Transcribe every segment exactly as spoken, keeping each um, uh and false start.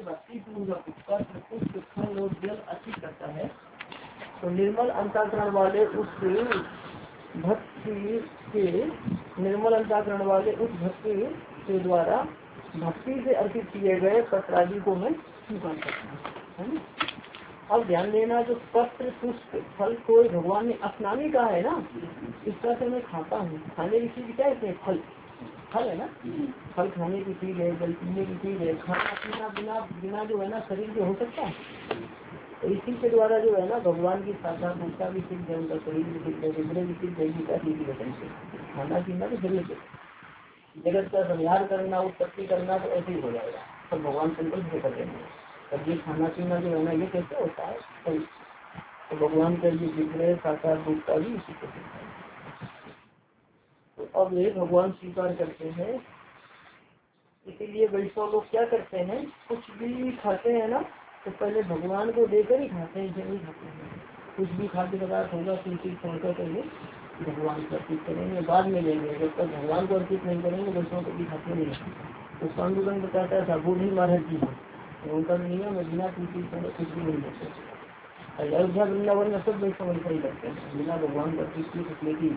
भक्ति पूर्वक पत्र पुष्प फल और जल अर्पित करता है तो निर्मल अंतःकरण वाले उस भक्ति के निर्मल अंतःकरण वाले उस भक्ति के द्वारा भक्ति से अर्पित किए गए पत्रादि को मैं स्वीकार करता हूँ। अब ध्यान देना, जो पत्र पुष्प फल को भगवान ने अपनाने का है ना, इसका से मैं खाता हूँ। खाने की चीज क्या है? फल फल है ना, फल खाने की चीज है, जल पीने की चीज है। खाना पीना बिना बिना जो है ना शरीर जो हो सकता है, तो इसी के द्वारा जो है ना भगवान की साधारणता भी सिद्ध है, उनका शरीर भी सिद्ध है, हृदय भी सिद्ध है, गीता की वचन से। खाना पीना तो शरीर से, जगत का संहार करना, उत्पत्ति करना तो ऐसे ही हो जाएगा, सब भगवान संकल्प से कर देंगे। तब ये खाना पीना जो है ना ये कैसे होता है? तो भगवान का ये विग्रह साकार रूपता भी इसी को सिद्ध है। तो अब ये भगवान स्वीकार करते हैं, इसीलिए वैष्णव लोग क्या करते हैं, कुछ भी खाते हैं ना तो पहले भगवान को देकर ही खाते हैं, नहीं खाते हैं। कुछ भी खाद्य पदार्थ होगा तुलसी छोड़कर करेंगे भगवान को अर्पित करेंगे, बाद में लेंगे। जब तक भगवान को अर्पित नहीं करेंगे वैष्णव कभी खाते नहीं। तो पांडुरंग बताता था बूढ़ी महाराज जी है, तो उनका नियम है बिना तुलसी छोड़े कुछ भी नहीं लेते। अयोध्या वृंदावन में सब वैष्णव ऐसा ही करते हैं, बिना भगवान को अर्पित किए कुछ लेती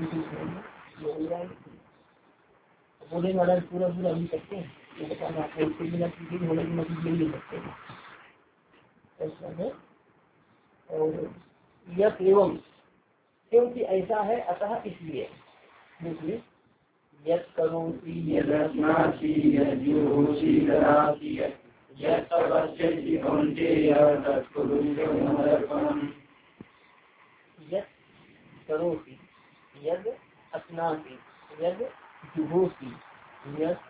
बूढ़े महाराज पूरा पूरा भी करते हैं। ये बताना आपको, उसके बिना किसी होने की मदद मिल नहीं सकते ऐसा है। और यह एवं क्योंकि ऐसा है अतः इसलिए देखिए यत करोति यदस्नाति यद्योषि ददाति यत्तपस्यति कौन्तेय तत्कुरु समर्पणम्। यत करोति यद अस्नाति यद जुहोति यत्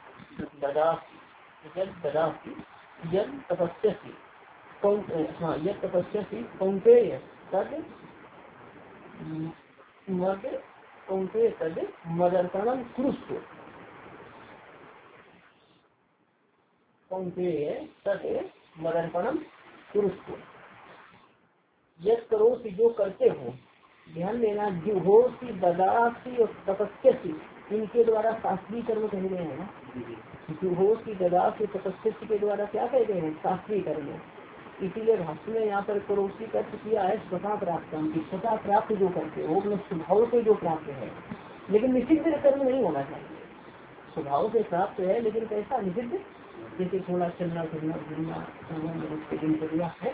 ददाति यद ददाति यद तपस्यति कौन हाँ यद तपस्यति कौन्तेय तद मद कौन्तेय तद मदर्पणम कुरुष्व कौन्तेय तद मदर्पणम कुरुष्व। यद करोति जो करते हो, ध्यान देना, जुहोति ददाति और तपस्यति इनके द्वारा शास्त्रीय कर्म कहे गए हैं ना। जुहोति ददाति तपस्यति के द्वारा क्या कहे गए हैं? शास्त्रीय कर्म। इसीलिए भाष्य में यहाँ पर करोसी का किया है स्वतः प्राप्त, स्वतः प्राप्त जो करते हो मतलब स्वभाव से जो प्राप्त है, लेकिन निषिद्ध कर्म नहीं होना चाहिए। स्वभाव से प्राप्त है लेकिन कैसा निषिद्ध, जैसे थोड़ा चलना फिरना घूमना दिनचर्या है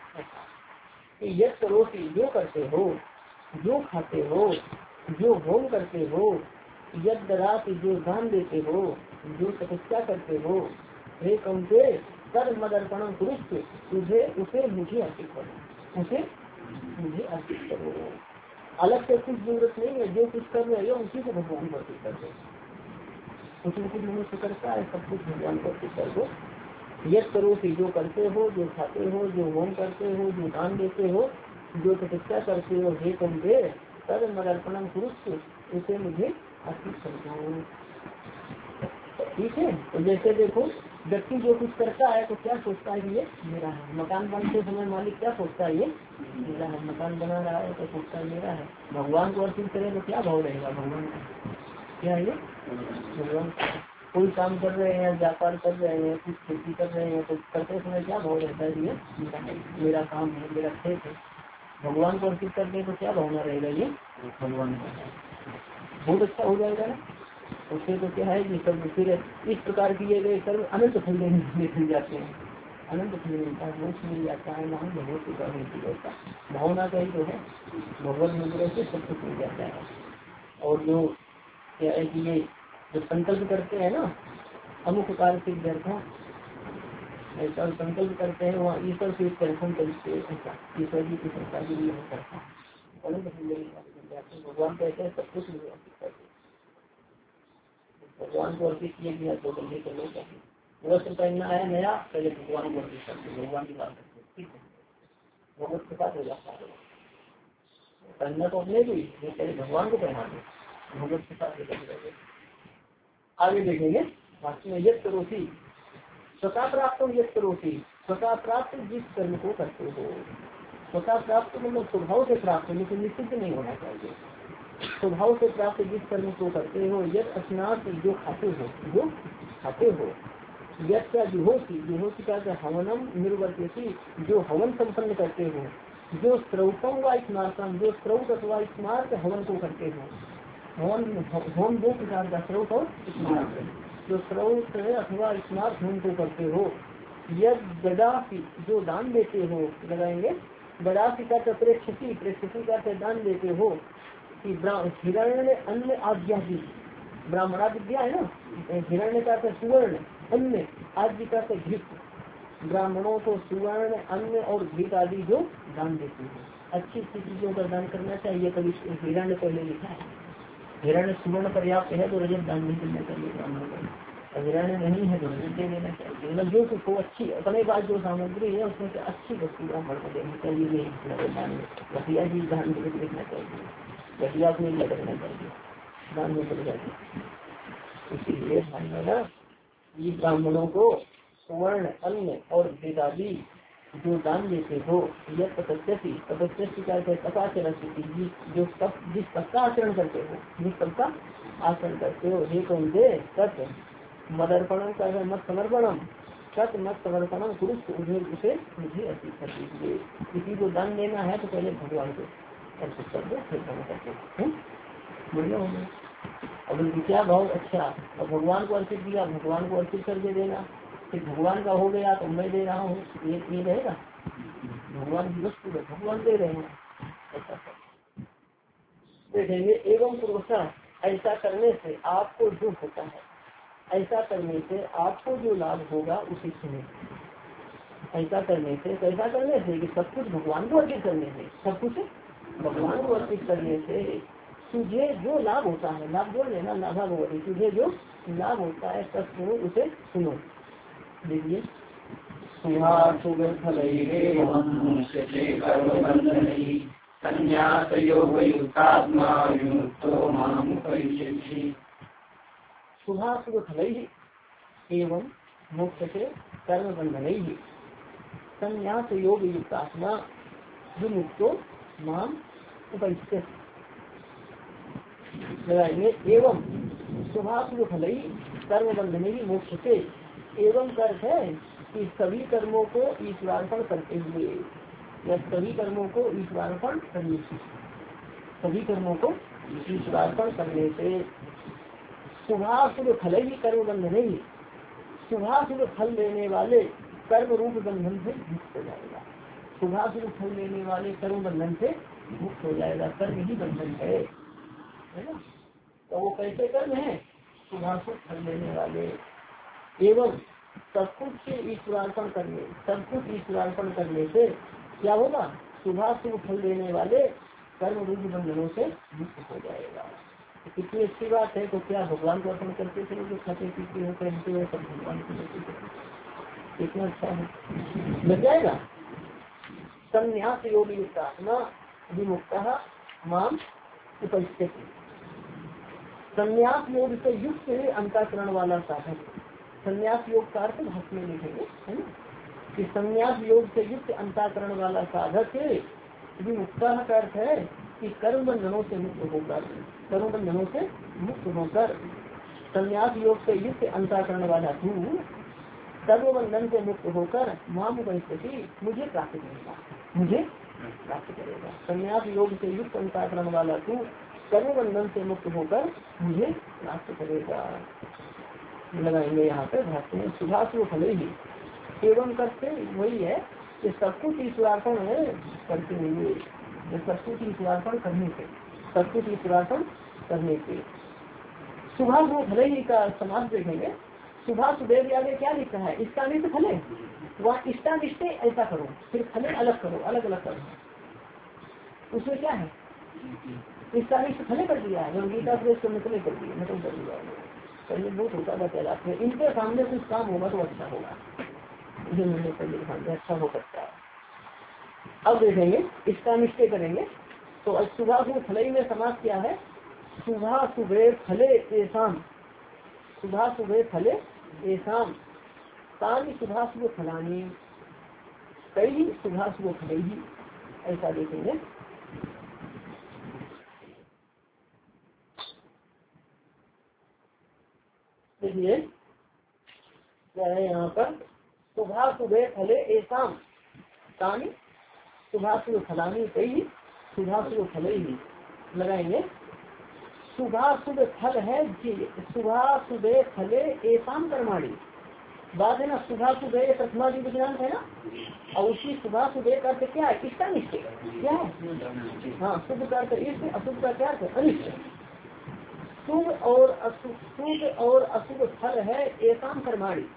ऐसा। यह करोसी जो करते हो, जो खाते हो, जो होम करते हो, यद ददाति जो दान देते हो, जो तपस्या करते हो, हे कौन्ते कर मदर्पणम पुरुष तुझे उसे मुझे अर्पित करो, उसे मुझे अर्पित करो। अलग से कुछ जरूरत नहीं है, जो कुछ कर रहे हो उसी को भगवान को अर्पित कर दो। कुछ न कुछ मनुष्य करता है, सब कुछ भगवान को अर्पित कर दो। यद करोति जो करते हो, जो खाते हो, जो होम करते हो, जो दान देते हो, जो तपस्या करते हो, हे कौन्ते कर मदर्पणम पुरुष उसे मुझे अर्पित कर दो। ठीक है। तो जैसे देखो व्यक्ति जो कुछ करता है तो क्या सोचता है कि ये मेरा है। मकान बनते समय मालिक क्या सोचता है? ये मेरा है। मकान बना रहा है तो सोचता है मेरा है। भगवान को अर्पित करें तो क्या भाव रहेगा भगवान का? क्या ये भगवान कोई काम कर रहे हैं, व्यापार कर रहे हैं, कुछ खेती कर रहे हैं तो करते समय क्या भाव रहता है? ये मेरा काम है, मेरा खेत है। भगवान को अर्पित करते तो क्या भावना रहेगा? ये भगवान का बहुत अच्छा हो जाएगा ना। उससे तो क्या है कि सब फिर इस प्रकार किए गए कर्म अनंत फल देने मिल जाते हैं, अनंत फल मिलता है, मोक्ष मिल जाता है। वहाँ भगवत का मिलती रहता भावना का ही तो है, भगवत मंदिर से सब कुछ मिल जाता है। और जो क्या है कि ये जो संकल्प करते हैं ना अमुक कार्य से व्यर्था ऐसा संकल्प करते हैं, वहाँ ईश्वर से दर्शन करते ऐसा ईश्वर जी की संस्था के लिए करता है, अनंत फल मिल जाते हैं। भगवान कहते हैं सब कुछ मिल जाते हैं, भगवान को अर्पित किया गया तो बंदे को लोग वस्त्र पहनना है नया, पहले भगवान को अर्पित करते, भगवान की बात करते, ठीक है, भगवत के साथ हो जाता है। पहनना तो अपने भी पहले भगवान को पहना दे, भगवत के साथ लेकर आगे देखेंगे। वास्तव में यद करोति स्वतः प्राप्त हो, यद करोति स्वतः प्राप्त जिस कर्म को करते हो। स्वतः प्राप्त मतलब स्वभाव से प्राप्त, लेकिन निश्चित नहीं होना चाहिए। स्वभाव से प्राप्त जिस कर्म को करते हो, यद स्नात जो खाते हो, जो खाते हो, यद क्या जुहोसी, जुहोसी का हवनम निर्वर्त्यति, जो हवन संपन्न करते हो, जो श्रौतम व स्मार्तम, जो श्रौत अथवा स्मार्त हवन को करते हो। हवन होम दो प्रकार का, श्रौत और स्मार्त। जो श्रौत अथवा स्मार्त होम को करते हो, यद गदासी, जो दान देते हो, लगाएंगे गदासी का प्रेक्षसी, प्रेक्षसी का दान देते हो कि हिरण्य अन्य आज्ञा की, ब्राह्मणा विद्या है ना, हिरण्य का सुवर्ण, अन्य आदि का घृत, ब्राह्मणों को सुवर्ण अन्न और घृत आदि जो दान देते हैं। अच्छी अच्छी चीजों का दान करना चाहिए। कभी हिरण्य पहले लिखा है, हिरण्य सुवर्ण पर्याप्त है तो रजत दान नहीं करना चाहिए ब्राह्मणों को, हिरण्य नहीं है तो रजत दे देना चाहिए। मतलब जो कुछ हो अच्छी अपने पास जो सामग्री है उसमें से अच्छी वस्तु ब्राह्मण को देनी चाहिए। नहीं दान में घटिया चीज दान में लिखना चाहिए, घटिया को नहीं लगना चाहिए, दान में पड़ जाती। इसीलिए ध्यान देना, ये ब्राह्मणों को सुवर्ण अन्न और वेदादि जो दान देते हो, यह तपस्वी, तपस्वी का तपाचरण की, जो सब जिस सबका आचरण करते हो, जिस सबका आचरण करते हो, हे कौन दे सत मदर्पणम का मत समर्पणम, सत मत समर्पणम पुरुष उसे उसे मुझे अर्पित कर दीजिए। किसी को दान देना है तो पहले भगवान को अर्पित कर दो, फिर दान करते बढ़िया हो गया। अब क्या भाव, अच्छा अब भगवान को अर्पित किया, भगवान को अर्पित करके देना, फिर भगवान का हो गया तो मैं दे रहा हूँ, ये ये रहेगा भगवान की वस्तु है, भगवान दे रहे हैं, ऐसा देखेंगे। एवं पुरुषा, ऐसा करने से आपको जो होता है, ऐसा करने से आपको जो लाभ होगा उसी सुने। ऐसा करने से, कैसा करने से कि सब कुछ भगवान को अर्पित करने से, सब कुछ भगवान को अर्पित करने से तुझे जो लाभ होता है, लाभ जोड़ लेना, लाभा भगवती, तुझे जो लाभ होता है सब सुनो, उसे सुनो। देखिए शुभाशुभ फल एवं मोक्ष से कर्म बंधन ही संन्यास योग युक्त आत्मा विमुक्तो माम उपयुक्त लगाएंगे। एवं शुभाशुभ फल कर्म बंधन ही मोक्ष से, एवं कर्त है कि सभी कर्मों को ईश्वरार्पण करते हुए, या सभी कर्मों को ईश्वरार्पण करने से, सभी कर्मों को ईश्वरार्पण करने से शुभाशुभ फल ही कर्म बंधन ही, शुभाशुभ फल देने वाले कर्म रूप बंधन से मुक्त हो जाएगा। शुभाशुभ फल देने वाले कर्म बंधन से मुक्त हो जाएगा। कर्म ही बंधन है, है ना। तो वो कैसे कर्म है, शुभाशुभ फल देने वाले। एवं सब कुछ ईश्वरार्पण करने, सब कुछ ईश्वरार्पण करने से क्या होगा, शुभाशुभ फल देने वाले कर्म रूप बंधनों से मुक्त हो जाएगा। कितनी अच्छी बात है। तो क्या भगवान को अर्पण करते थे, जो खाते पीते हो पहनते हो सब भगवान को देते थे, कितना अच्छा है, लग जाएगा। संन्यास योग युक्त आत्मा विमुक्ता माम उपस्थित, संन्यास योग से युक्त अंतःकरण वाला साधक, संन्यास योग का अर्थ भाष्य में लिखेंगे, है ना, कि संन्यास योग से युक्त अंतःकरण वाला साधक विमुक्ता का अर्थ है कि कर्म बंधनों से मुक्त होकर, कर्म बंधनों से मुक्त होकर, संन्यास योग से युक्त अंतःकरण वाला तू कर्म बंधन से मुक्त होकर माम उपस्थिति मुझे प्राप्त करेगा, मुझे प्राप्त करेगा। संन्यास योग से युक्त अंतःकरण वाला तू कर्म बंधन से मुक्त होकर मुझे प्राप्त करेगा। लगाएंगे यहाँ पे भाष्य में शुभाशुभ फल ही, एवं करते वही है कि सब कुछ ईश्वरार्पण करते हुए, सब कुछ ईश्वरार्पण करने से, सब कुछ ईश्वरार्पण करने से शुभाशुभ फल ही का समाज देखेंगे। शुभाशुभेव आगे क्या लिखा है, इसका निष्ठ फले, वह इष्टा निष्ठे ऐसा करो, फिर फले अलग करो, अलग अलग करो। उसमें क्या है, इसका निष्ठ फले कर दिया है, गीता प्रेस को निकले कर दिया, मतलब कर दिया। पहले बहुत होता था कैलाश में, इनके सामने कुछ काम होगा तो अच्छा होगा, ये मैंने पहले ध्यान अच्छा हो सकता है। अब देखेंगे इसका निश्चय करेंगे। तो शुभा शुभ फल में समाज क्या है, शुभा शुभे फले एसाम, शुभा शुभे फले एसाम तानि शुभा शुभ फलानी, कई शुभा शुभ फले ही, ऐसा देखेंगे। देखिए क्या है यहाँ पर, शुभा शुभे फले एसाम तानी शुभा शुभ फलानी कई शुभा शुभ फले ही लगाएंगे। शुभा शुभ फल है जी, शुभा शुभे फले एसाम कर्माणी, बात है ना। शुभा शुभे प्रथमा विज्ञान है ना, और उसी शुभा शुभे का अर्थ क्या है, किसका निश्चय क्या है। हाँ, शुभ का अर्थ इष्ट, अशुभ का क्या अर्थ अनिष्ट। शुभ और अशुभ, शुभ और अशुभ फल है एसाम कर्माणी,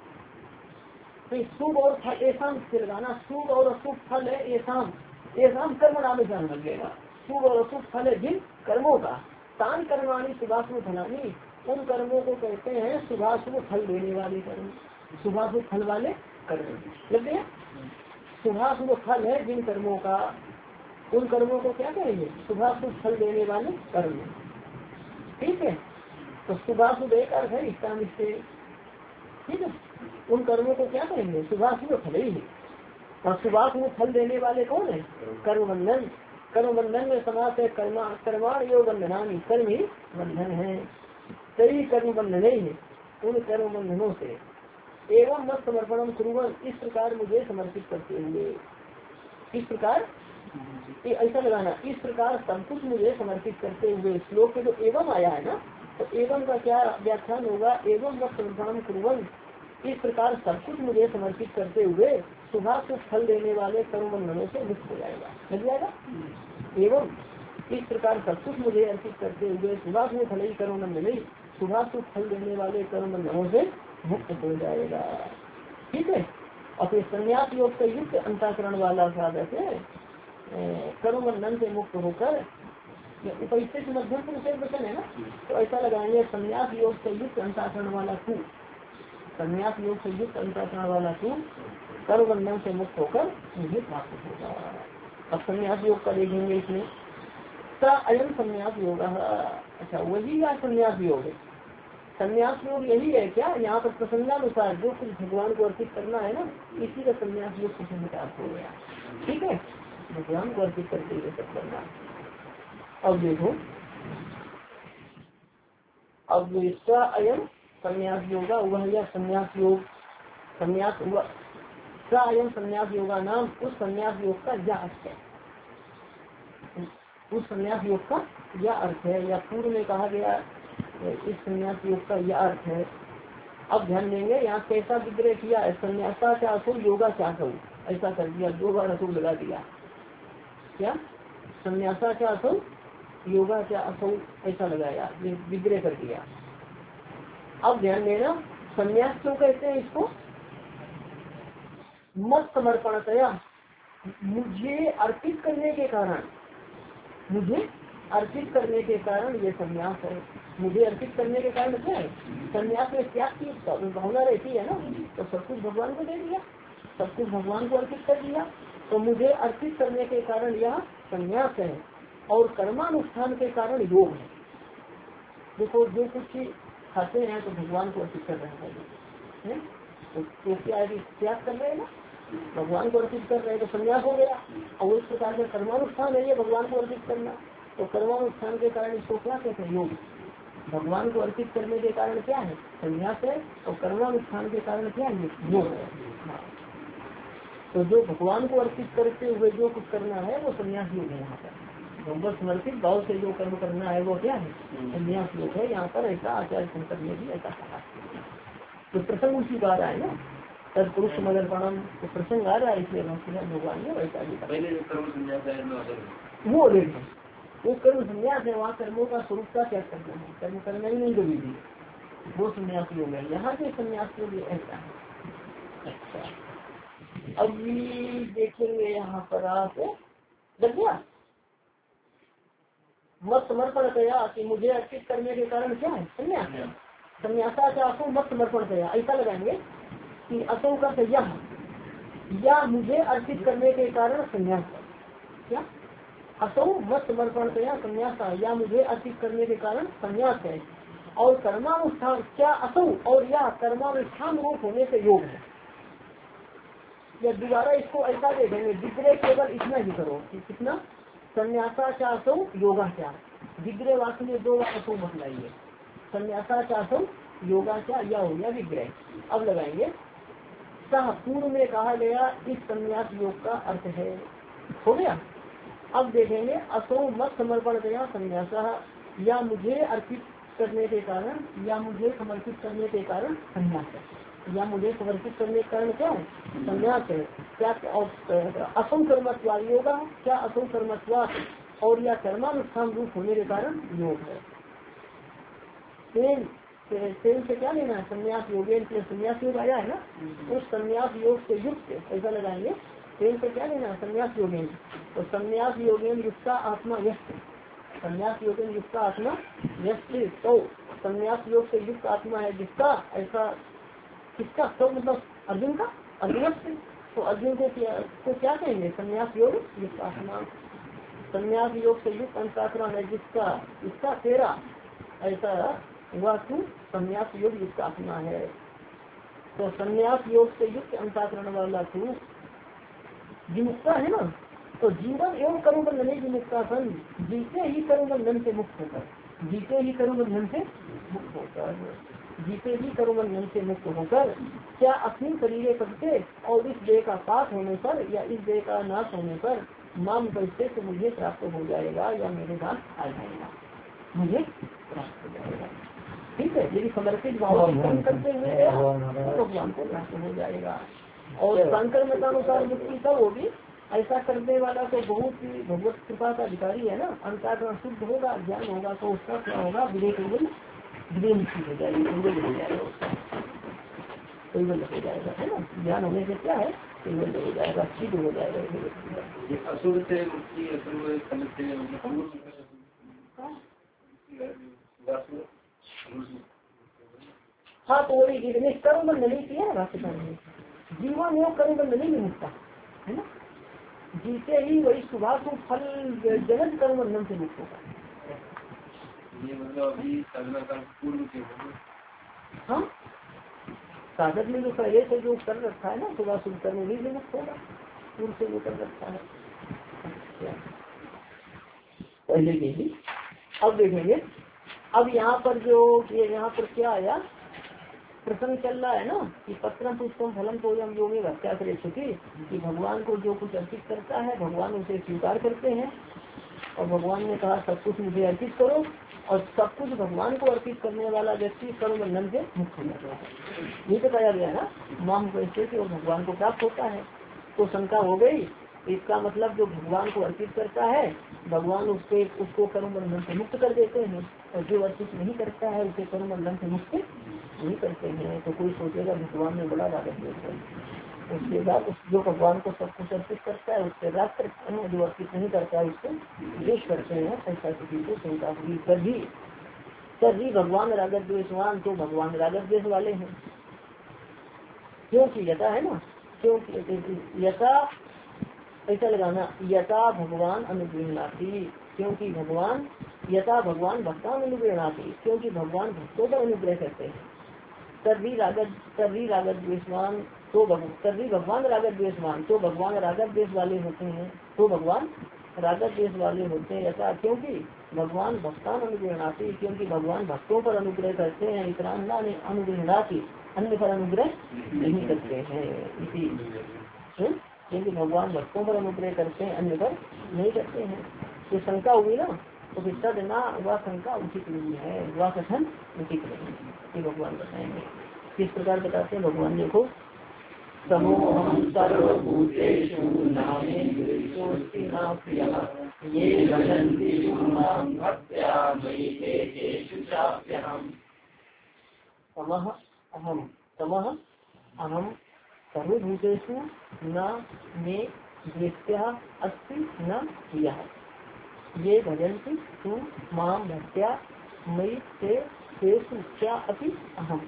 तो शुभ और फल एसाम से लगाना, शुभ और अशुभ फल है एसाम, एसाम कर्म नाम जान लगेगा। शुभ और अशुभ फल है जिन कर्मों का, तान कर्माणी शुभाशुभ फलानी, उन कर्मों को कहते हैं शुभाशुभ फल देने वाले कर्म, शुभाशुभ फल वाले कर्म लग गया। शुभाशुभ फल है जिन कर्मों का, उन कर्मों को क्या कहेंगे, शुभाशुभ फल देने वाले कर्म। ठीक है, तो शुभाशुभ एक अर्थ है इसका निश्चय। ठीक है, उन कर्मों को क्या कहेंगे, शुभाशुभ फल ही है। और शुभाशुभ फल देने वाले कौन है, कर्म बंधन। कर्म बंधन में समास है कर्मा कर्माण योग बंधनानी, कर्म ही बंधन है, कई कर्म बंधन ही है, उन कर्म बंधनों से। एवं मत समर्पणम कुरुवन, इस प्रकार मुझे समर्पित करते हुए, इस प्रकार ऐसा लगाना, इस प्रकार सब कुछ मुझे समर्पित करते हुए। श्लोक में जो एवं आया है ना, तो एवं का क्या व्याख्यान होगा, एवं मत समर्पणम कुरुवन, इस प्रकार सब कुछ मुझे समर्पित करते हुए शुभा शुभ फल देने वाले कर्म बंधनों से मुक्त हो जाएगा, लग जाएगा। एवं इस प्रकार सब कुछ मुझे अर्पित करते हुए शुभा शुभ फल ही कर्म बंधन नहीं, शुभा शुभ फल देने वाले कर्म बंधनों से मुक्त हो जाएगा। ठीक है, और फिर संन्यास योग से युक्त अंतःकरण वाला साधक है, कर्म बंधन से मुक्त होकर, उपस्थित मध्यम पुरुष वचन है ना, तो ऐसा लगाएंगे संन्यास योग से युक्त अंतःकरण वाला तू, संन्यास योग से युक्त अंतःकरण वाला तू कर्म बंधन से मुक्त होकर मुझे प्राप्त होगा। अब संन्यास योग का देखेंगे इसमें, सा अयम संन्यास योग। अच्छा, वही या संन्यास योग है, संन्यास योग यही है क्या, यहाँ पर प्रसंगानुसार जो कुछ भगवान को अर्पित करना है ना, इसी का संन्यास योग प्रसंग का अर्थ हो गया। ठीक है, भगवान को अर्पित करते हुए सब करना। अब देखो, अब इसका अयम संन्यास योगा, वह यह संन्यास योग, संन्यास हुआ सा अयम संन्यास योगा नाम, उस संन्यास योग का यह अर्थ है, उस संन्यास योग का यह अर्थ है, या पूर्व में कहा गया इस संन्यास योग का यह अर्थ है। अब ध्यान देंगे, यहाँ कैसा विग्रह किया है, संन्यासा क्या असुर योगा क्या कहूँ, ऐसा कर दिया, दो बार असुर लगा दिया, क्या संन्यासा क्या असुर योगा क्या असुर ऐसा लगाया, विग्रह कर दिया। अब ध्यान देना, संन्यास क्यों कहते हैं इसको, मत समर्पणतया, मुझे अर्पित करने के कारण, मुझे अर्पित करने के कारण ये संन्यास है। मुझे अर्पित करने के कारण क्या है, संन्यास में त्याग की भावना रहती है ना, तो सब कुछ भगवान को दे दिया, सब कुछ भगवान को अर्पित कर दिया, तो मुझे अर्पित करने के कारण यह संन्यास है। और कर्मानुष्ठान के कारण योग है। देखो, जो कुछ खाते हैं तो भगवान को अर्पित कर रहे हैं, तो, तो क्या त्याग कर रहे हैं ना, भगवान को अर्पित कर रहे हैं, तो संन्यास हो गया। और इस प्रकार का कर्मानुष्ठान है ये भगवान को अर्पित करना, तो कर्मानुष्ठान के कारण इसको क्या कहते हैं, योग। भगवान को अर्पित करने के कारण क्या है, संन्यास है, और कर्मानुष्ठान के कारण क्या है, योग है। हाँ, तो जो भगवान को अर्पित करते हुए जो कुछ करना है वो संन्यास योग है। यहाँ पर भगवत समर्पित भाव से जो कर्म करना है वो क्या है, संन्यास योग है। यहाँ पर ऐसा आचार्य शंकर ने भी ऐसा कहा। तो प्रसंग उसी बार आए ना, तत्पुरुष समर्पणम, तो प्रसंग आ रहा है, इसलिए भगवान ने वैसा भी वो ले वो कर्म संन्यास है, वहाँ कर्मों का स्वरूप का त्याग करना है, कर्म करना ही नहीं कभी भी, वो संन्यास योग है। यहाँ के संन्यास योग ऐसा है। अच्छा, अभी देखेंगे यहाँ पर आप देखिए, मत समर्पण किया कि मुझे अर्पित करने के कारण क्या है, संन्यास है। संन्यासा का असो मत समर्पण किया, ऐसा लगाएंगे कि असो का यह या मुझे अर्पित करने के कारण संन्यास है, क्या असो मत समर्पण किया संन्यास, या मुझे अर्पित करने के कारण संन्यास है। और कर्मानुष्ठान क्या असो और या कर्मानुष्ठान रूप होने से योग है। या दोबारा इसको ऐसा देखेंगे, विग्रह केवल इतना ही करो कि कितना, संन्यासा क्या असो योगा क्या, विग्रह वाक्य में दो बार बतलाइए, संन्यासा क्या असो योगा क्या, या हो गया विग्रह। अब लगाएंगे सह पूर्व में कहा गया इस संन्यास योग का अर्थ है। हो गया। अब देखेंगे असो मत समर्पण गया संन्यास, या मुझे अर्पित करने के कारण, या मुझे समर्पित करने के कारण संन्यास है, या मुझे समर्पित करने के कारण क्या है संन्यास है। क्या असो कर्मत्वा योगा, क्या असो कर्मत्वा और या कर्मानुष्ठान रूप होने के कारण योग है। सेम से क्या लेना है संन्यास योगेन, संन्यास योग आया है ना, उस संन्यास योग से युक्त ऐसा लगाएंगे। सेम से क्या लेना है संन्यास योगेन, तो संन्यास योगेन युक्त आत्मा व्यस्त, संन्यास योगेन युक्त आत्मा व्यस्त। तो संन्यास योग से युक्त आत्मा है जिसका, ऐसा किसका, तो मतलब अर्जुन का, अर्जुन से, तो अर्जुन को क्या को क्या कहेंगे संन्यास योग युक्त आत्मा। संन्यास योग से युक्त अंतःकरण है जिसका, इसका तेरा ऐसा वह तू संन्यास योग युक्त आत्मा है। तो संन्यास योग से युक्त अंतःकरण वाला तू विमुक्ता है ना, तो जीवन एवं कर्म बंधन ही विमुक्ता सन, जीते ही कर्म बंधन से मुक्त होकर, जीते ही कर्म बंधन से मुक्त होकर, जीते ही कर्म बंधन से मुक्त होकर क्या अपनी शरीर करते और इस देह का पास होने पर या इस देह का नाश होने पर माम पैसे से मुझे प्राप्त हो जाएगा या मेरे साथ आ जाएगा, मुझे प्राप्त हो जाएगा। ठीक है, यदि समर्पित भाव से कर्म करते हुए तो भगवान को प्राप्त हो जाएगा। और शंकर मतानुसार मुक्ति तब होगी, ऐसा करने वाला तो बहुत ही भगवत कृपा का अधिकारी है ना, अंतःकरण शुद्ध होगा, ज्ञान होगा, तो उसका क्या होगा विवेक विवेक मुक्ति हो जाएगी, कैवल्य हो जाएगा उसका, कैवल्य हो जाएगा है ना। ज्ञान होने से क्या है कैवल्य हो जाएगा, सिद्ध हो जाएगा। असुर से मुक्ति, हाँ, तो वही जितने कर्म बंधन नहीं किया ना जीवन योग कर्म बंधन नहीं मुक्ता है ना, जीते ही वही सुभाषु फल जनक कर्म बंधन से मुक्त होगा। ये मतलब अभी साधना का पूर्व के हाँ, साधक ने जो पहले से जो कर रखा है ना सुभाषु कर्म भी मुक्त होगा, पूर्व से जो कर रखा है पहले के ही। अब देखेंगे, अब यहाँ पर जो ये यहाँ पर क्या आया प्रसंग चल रहा है ना कि पत्रम पुष्पम फलम तो हम जो में हत्या करे चुकी, कि भगवान को जो कुछ अर्पित करता है भगवान उसे स्वीकार करते हैं, और भगवान ने कहा सब कुछ मुझे अर्पित करो, और सब कुछ भगवान को अर्पित करने वाला व्यक्ति कर्म बंधन से मुक्त हो जाता है। ये बताया गया ना माम कैसे से और भगवान को प्राप्त होता है। तो शंका हो गई, इसका मतलब जो भगवान को अर्पित करता है भगवान उसके उसको कर्म बंधन से मुक्त कर देते हैं, और जो अर्पित नहीं करता है उसे कर्म बंधन से मुक्त नहीं करते हैं। तो कोई सोचेगा भगवान में बड़ा रागत है, उसके बाद जो भगवान को सब कुछ अर्पित करता है उससे राग करते हैं, जो अर्पित नहीं करता है उससे द्वेष करते हैं। ऐसा किसी को शंका हुई तभी तभी भगवान रागत द्वेषवान, तो भगवान रागत द्वेष वाले हैं, क्योंकि यथा है ना, क्योंकि यथा ऐसा लगाना यथा भगवान अनुग्रहणाती, क्योंकि भगवान यथा भगवान भक्तान अनुग्रहणाती, क्योंकि भगवान भक्तों पर अनुग्रह करते हैं। तभी रागत तभी रागत द्वेषवान तो तभी भगवान रागत द्वेषवान, तो भगवान रागत द्वेष वाले होते हैं, तो भगवान रागत द्वेष वाले होते हैं। ऐसा क्योंकि भगवान भक्तान अनुग्रहणाती, क्योंकि भगवान भक्तों पर अनुग्रह करते हैं। इतरांना ने अनुग्रहणाती, अन्य पर अनुग्रह नहीं करते हैं, इसी क्योंकि भगवान भक्तों पर अनुग्रह करते हैं अन्य पर नहीं करते हैं। तो शंका हुई ना, तो फिर तद ना वह शंका उचित नहीं है, वह कथन उचित नहीं है, ये भगवान बताएंगे। किस प्रकार बताते हैं भगवान, देखो समूहम सर्वभूतेषु नामेषु न प्रियः ये भजन्ति मां भक्त्या मयि ते तेषु चाप्यहम्। समः अहम समः अहम सर्वभूतेषु न मे द्वेष्यः अस्ति न प्रियः ये भजन्ति तु मां भक्त्या मयि ते तेषु चापि अहम।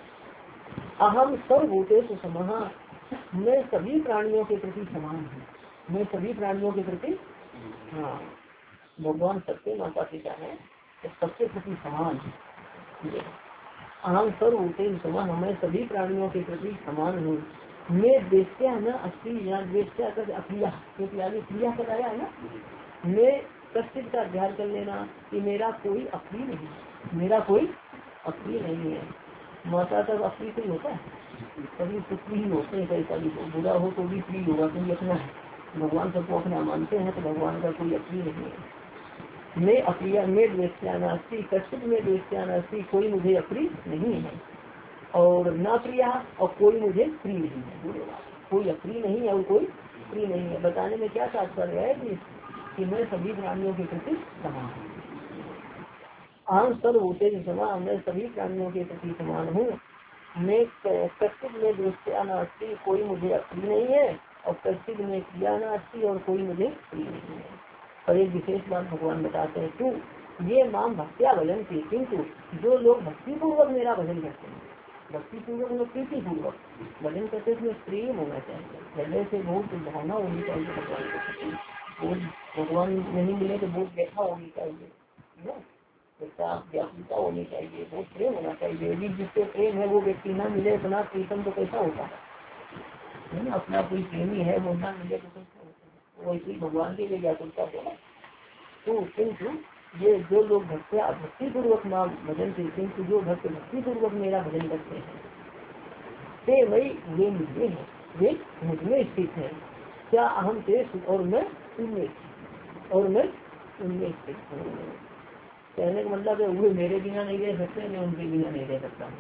अहम सर्वभूतेषु समः, मैं सभी प्राणियों के प्रति समान हूँ, मैं सभी प्राणियों के प्रति, हाँ भगवान सबके माता पिता है तो सबके प्रति समान है। अहम सर्वभूतेषु समः, मैं सभी प्राणियों के प्रति समान हूँ। मैं द्वेष्या न अस्ति, यहाँ द्वेष्या कर अप्रिया, क्योंकि आगे प्रिया कराया है ना, मैं कष्ट का अध्ययन कर लेना कि मेरा कोई अप्रिय नहीं, मेरा कोई अप्रिय नहीं है। माता तब अप्रिय कोई होता है, सभी सुख ही होते हैं, कैसा भी हो, बुरा हो तो भी प्रिय होगा, कोई अपना है। भगवान सबको अपना मानते हैं तो भगवान का कोई अप्रिय नहीं है। मैं अप्रिय में द्वेष्यानास्ति, कश्चित में द्वेष्यानास्ति, कोई मुझे अप्रिय नहीं है और ना प्रिया, और कोई मुझे प्रिय नहीं है। कोई अप्रिय नहीं है और कोई प्रिय नहीं है। बताने में क्या तात्पर्य है कि, कि मैं सभी प्राणियों के प्रति समान हूँ। आम सर्व होते समान, मैं सभी प्राणियों के प्रति समान हूँ। मैं कश्चित में दृष्टियानास्ति, कोई मुझे अप्रिय नहीं है और कश्चित में क्रियानास्ति, और कोई मुझे प्रिय नहीं है। और एक विशेष बात भगवान बताते हैं, तू ये माम भक्त्या भजन थी, किंतु जो लोग भक्ति पूर्वक मेरा भजन करते हैं, भक्ति पूर्वक में प्रीति पूर्वक भजन करते हैं, प्रेम होना चाहिए, हृदय से बहुत भावना होनी चाहिए भगवान के प्रति। बहुत भगवान नहीं मिले तो बहुत व्यथा होनी चाहिए, व्यापकता होनी चाहिए, बहुत प्रेम होना चाहिए। यदि जिससे प्रेम है वो व्यक्ति ना मिले अपना प्रीतम तो कैसा होता है ना, अपना कोई प्रेमी है वो ना मिले तो कैसा होता है, वैसे भगवान के लिए व्याकुलता होगा। तो किंतु ये जो लोग भक्त्या भक्ति पूर्वक नाम भजन से, किंतु जो भक्त भक्ति पूर्वक मेरा भजन करते हैं ते वही वे मुझे है, वे मुझमें स्थित है। क्या अहम तेज और मैं उनमें और मैं उनमें स्थित हूँ। कहने का मतलब है वे मेरे बिना नहीं रह सकते, मैं उनके बिना नहीं रह सकता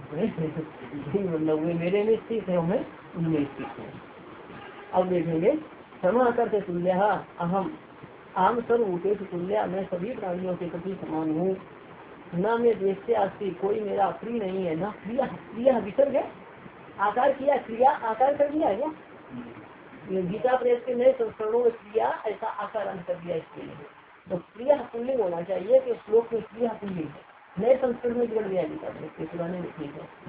हूँ। मतलब वे मेरे में स्थित है, मैं उनमें स्थित हूँ। अब देखेंगे क्षमा करते तुल्य अहम आम सर्वभूतेषु तुल्य, मैं सभी प्राणियों के प्रति समान हूँ। न मैं द्वेष्यास्ति, कोई मेरा प्रिय नहीं है। न प्रिय, प्रिय विसर्ग है, आकार किया, क्रिया आकार कर दिया है क्या गीता प्रेस के नए संस्करणों में क्रिया ऐसा आकार कर दिया इसके लिए। तो प्रिय पुल्लिंग होना चाहिए कि श्लोक में प्रिय पुल्लिंग है, नए संस्करण में बिगड़ गया गीता प्रेस के, पुराने में ठीक है।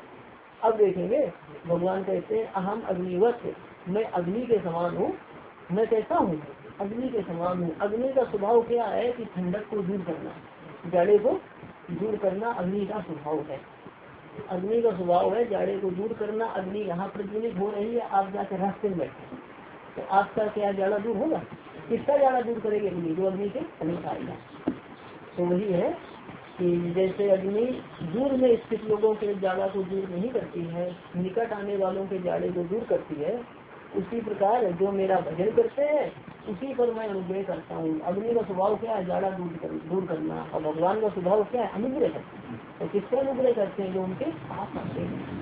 अब देखेंगे भगवान कहते हैं अहम अग्निवत, मैं अग्नि के समान हूँ। मैं कैसा हूँ, अग्नि के समान हूँ। अग्नि का स्वभाव क्या है कि ठंडक को दूर करना, जाड़े को दूर करना अग्नि का स्वभाव है। अग्नि का स्वभाव है जाड़े को दूर करना। अग्नि यहाँ प्रज्वलित हो रही है, आप जाकर रास्ते में बैठे तो आपका क्या जाड़ा दूर होगा, किसका जाड़ा दूर करेगी अग्नि, जो अग्नि के समीप आएगा। तो वही है कि जैसे अग्नि दूर में स्थित लोगों के जाड़ा को दूर नहीं करती है, निकट आने वालों के जाड़े को दूर करती है, उसी प्रकार जो मेरा भजन करते हैं उसी पर मैं अनुग्रह करता हूँ। अग्नि का स्वभाव क्या है, जाड़ा दूर कर, दूर करना, और भगवान का स्वभाव क्या है, अनुग्रह करते हैं। तो किसको अनुग्रह करते हैं, जो उनके पास आते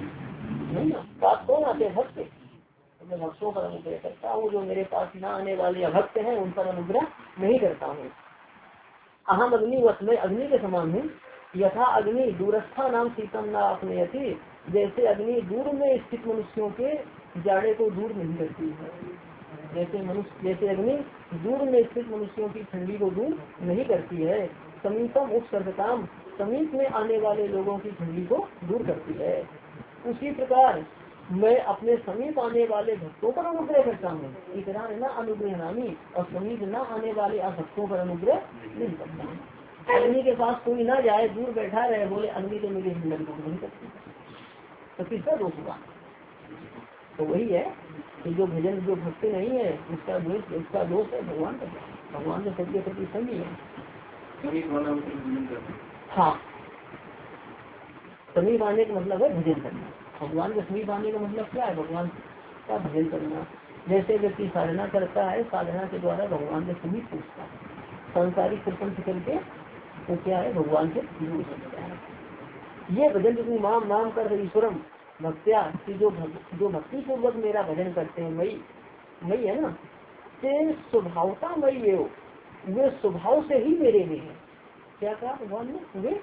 हैं ना, पास कौन आते हैं, भक्त। मैं भक्तों पर अनुग्रह करता हूँ, जो मेरे पास न आने वाले भक्त हैं उन पर अनुग्रह नहीं करता हूँ। अहम अग्निवत, मैं अग्नि के समान हूँ। यथा अग्नि दूरस्था नाम शीतम न अपने, जैसे अग्नि दूर में स्थित मनुष्यों के जाड़े को दूर नहीं करती है, जैसे मनुष्य जैसे अग्नि दूर में स्थित मनुष्यों की ठंडी को दूर नहीं करती है। समीपम उपसर्गताम, समीप में आने वाले लोगों की ठंडी को दूर करती है। उसी प्रकार मैं अपने समीप आने वाले भक्तों पर अनुग्रह करता हूँ। इतना है ना अनुग्रह नामी, और समीप न आने वाले भक्तों पर अनुग्रह नहीं करता हूँ। अग्नि के पास कोई ना जाए, दूर बैठा रहे, बोले अग्नि तो मेरी ठंडक दूर नहीं करती, तो किसका दोष हुआ। तो वही है कि जो भजन जो भक्ति नहीं है उसका दोष उसका दोष है भगवान का, भगवान के सबके प्रति सही है। हाँ, समीप आने का मतलब है भजन करना। भगवान के समीप आने का मतलब क्या है, भगवान का भजन करना। जैसे व्यक्ति साधना करता है, साधना के द्वारा भगवान के समीप पूछता है, सांसारिक प्रपंच करके तो क्या है भगवान से जुड़ सकता है। ये भजन जितनी माम नाम कर ईश्वरम भक्त्या, कि जो भग, जो भक्ति पूर्वक मेरा भजन करते हैं, मई मई है ना, ते स्वभावता मई वे वे स्वभाव से ही मेरे में है। क्या कहा भगवान ने, वे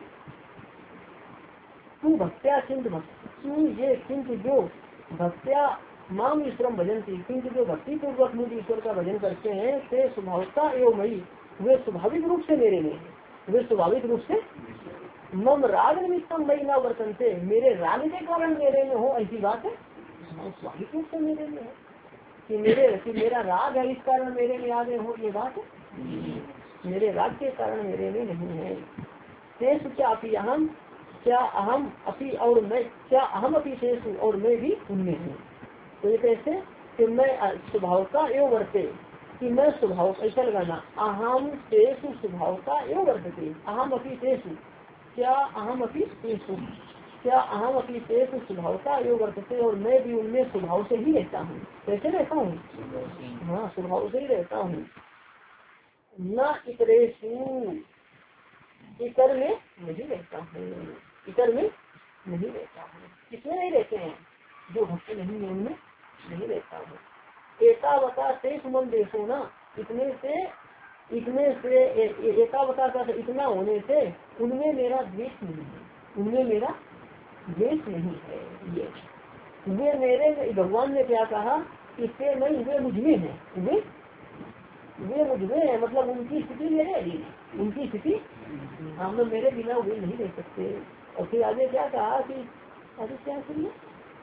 तू भक्त्या किंतु तू ये किंतु जो भक्त्या माम ईश्वरम भजन थी, किंतु जो भक्ति पूर्वक मुझे ईश्वर का भजन करते हैं ते स्वभावता एवं मई, वे स्वाभाविक रूप से मेरे में, वे स्वाभाविक रूप से मम राग निमित्तम मई ना वर्तन से, मेरे राग के कारण मेरे में हो, ऐसी बात है। स्वाभाविक रूप से मेरे में है कि मेरे कि मेरा राग है इस कारण मेरे में आ गए हो, ये बात है। मेरे राग के कारण मेरे में नहीं है। शेष क्या अपी अहम, क्या अहम अपी और मैं, क्या अहम अपी शेष हूँ और मैं भी उनमें हूँ। तो ये कैसे कि मैं स्वभावता एवं वर्ते, कि मैं स्वभाव ऐसा लगाना, अहम शेष स्वभावता एवं वर्तते, अहम अपी शेष, क्या अहम अपी शेष, क्या अहम अपनी तेज स्वभावता योग वर्तते, और मैं भी उनमें स्वभाव से ही रहता हूँ। कैसे रहता हूँ? हाँ, स्वभाव से ही रहता हूँ। न इतरेशु, इतर में नहीं रहता हूँ, इतर में नहीं रहता हूँ। किसमें नहीं रहते हैं? जो भक्ति नहीं है उनमें नहीं रहता हूँ। एकावता से सुमन देशो ना, इतने से इतने से एकावता का इतना होने से उनमें मेरा द्वेष नहीं है, उनमें मेरा द्वेष नहीं है। ये वे मेरे, भगवान ने क्या कहा? इससे नहीं, वे मुझमें है, वे वे मुझमें है, मतलब उनकी स्थिति मेरे अधीन है, उनकी स्थिति हम लोग मेरे बिना वे नहीं रह सकते। और फिर आगे क्या कहा कि अरे क्या सुनिए,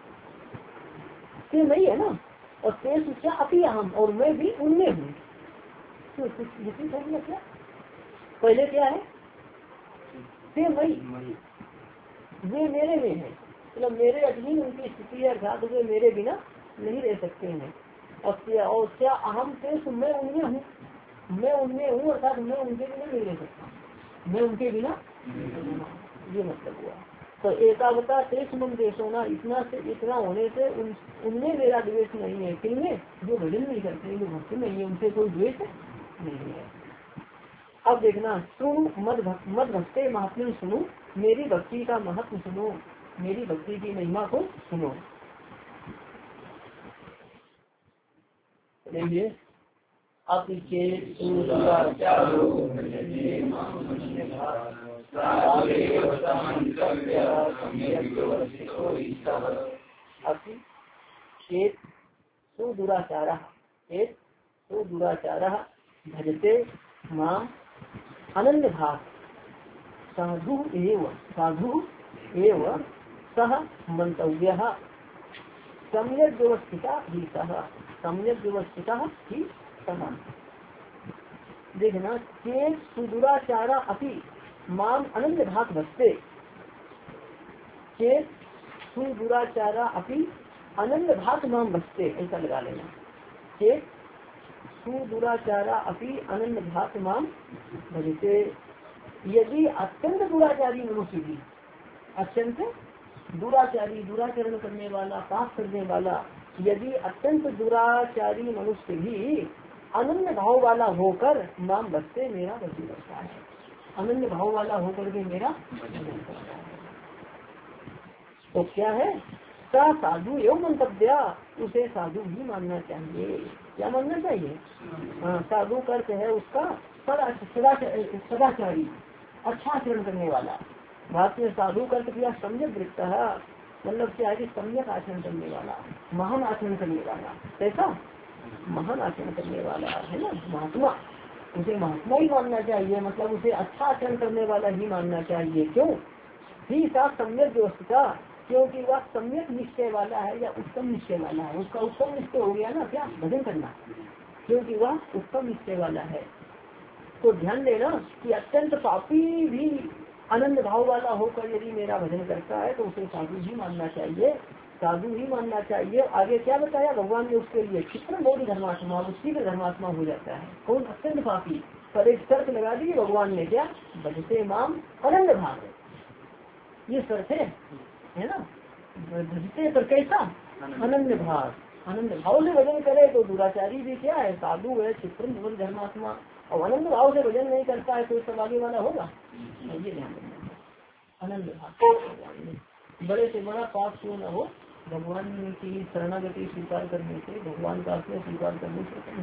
ते नहीं है ना, और ते क्या अति हम, और मैं भी उनमें हूँ। तो क्या पहले क्या है? ते मई, वे मेरे में है, मतलब मेरे अधीन उनकी स्थिति है, अर्थात वे मेरे बिना नहीं रह सकते हैं। और क्या, और क्या अहम से मैं उनमें हूँ, मैं उनमें हूँ, अर्थात मैं उनके बिना नहीं रह सकता, मैं उनके बिना, ये मतलब हुआ। तो एकावता शेष मन देशोना, इतना से इतना होने से उन उनमें मेरा द्वेष नहीं है। किनमें? जो भजन नहीं करते, जो भक्ति नहीं है, उनसे कोई द्वेष नहीं है। अब देखना, सुन मद मद भक्ते महात्म्य सुनो, मेरी भक्ति का महत्व सुनो, मेरी भक्ति की महिमा को सुनो। देखिए आप सुदुराचार एक सुदुराचार भजते माम अनन्य भाव साधु एव साधु एव सह मंतव्य सम्यक व्यवस्थिता ही सह सम्यक व्यवस्थिता ही सह। देखना, के सुदुराचारा अपि माम अनन्य भाग भजते, के सुदुराचारा अपि अनन्य भाग माम भजते, ऐसा लगा लेना। के सुदुराचारा अपि अनन्य भाग माम भजते, यदि अत्यंत दुराचारी मनुष्य भी, अत्यंत दुराचारी, दुराचरण करने वाला, पाप करने वाला, यदि अत्यंत दुराचारी मनुष्य भी अनन्य भाव वाला होकर माम भजते, मेरा भजन करता है, अनन्य भाव वाला होकर के मेरा भजन करता है, तो क्या है? सा साधु एवं मंतव्य, उसे साधु ही मानना चाहिए। क्या मानना चाहिए? हाँ, साधु का अर्थ है उसका सदाचारी, अच्छा आचरण करने वाला। बात में साधु का अर्थ किया सम्यक वृत्त है, मतलब क्या है कि सम्यक आचरण करने वाला, महान आचरण करने वाला। कैसा? महान आचरण करने वाला है ना, महात्मा, उसे महात्मा ही मानना चाहिए, मतलब उसे अच्छा आचरण करने वाला ही मानना चाहिए। क्यों? ही साथ सम्यक व्यवस्था, क्योंकि वह सम्यक निश्चय वाला है या उत्तम निश्चय वाला है। उसका उत्तम निश्चय हो गया ना, क्या भजन करना, क्योंकि वह उत्तम निश्चय वाला है। तो ध्यान देना कि अत्यंत पापी भी आनंद भाव वाला होकर यदि मेरा भजन करता है तो उसे साधु ही मानना चाहिए, साधु ही मानना चाहिए। आगे क्या बताया भगवान ने उसके लिए? क्षिप्र बोध धर्मात्मा, उसी का धर्मात्मा हो जाता है। कौन? अत्यंत पापी। पर एक शर्त लगा दी भगवान ने, क्या? भजते माम अनन्य भाव, ये शर्त है, है ना। भजते पर कैसा? अनन्य भाव, अनन्य भाव से भजन करे तो दुराचारी भी क्या है? साधु है, क्षिप्र बोध धर्मात्मा। और अनंत भाव से भजन नहीं करता है तो सब आगे वाला होगा, ये ध्यान रखना। अनंत भाव बड़े से बड़ा पाप क्यों न हो, भगवान की शरणागति स्वीकार करने से, भगवान का आश्रय स्वीकार करने से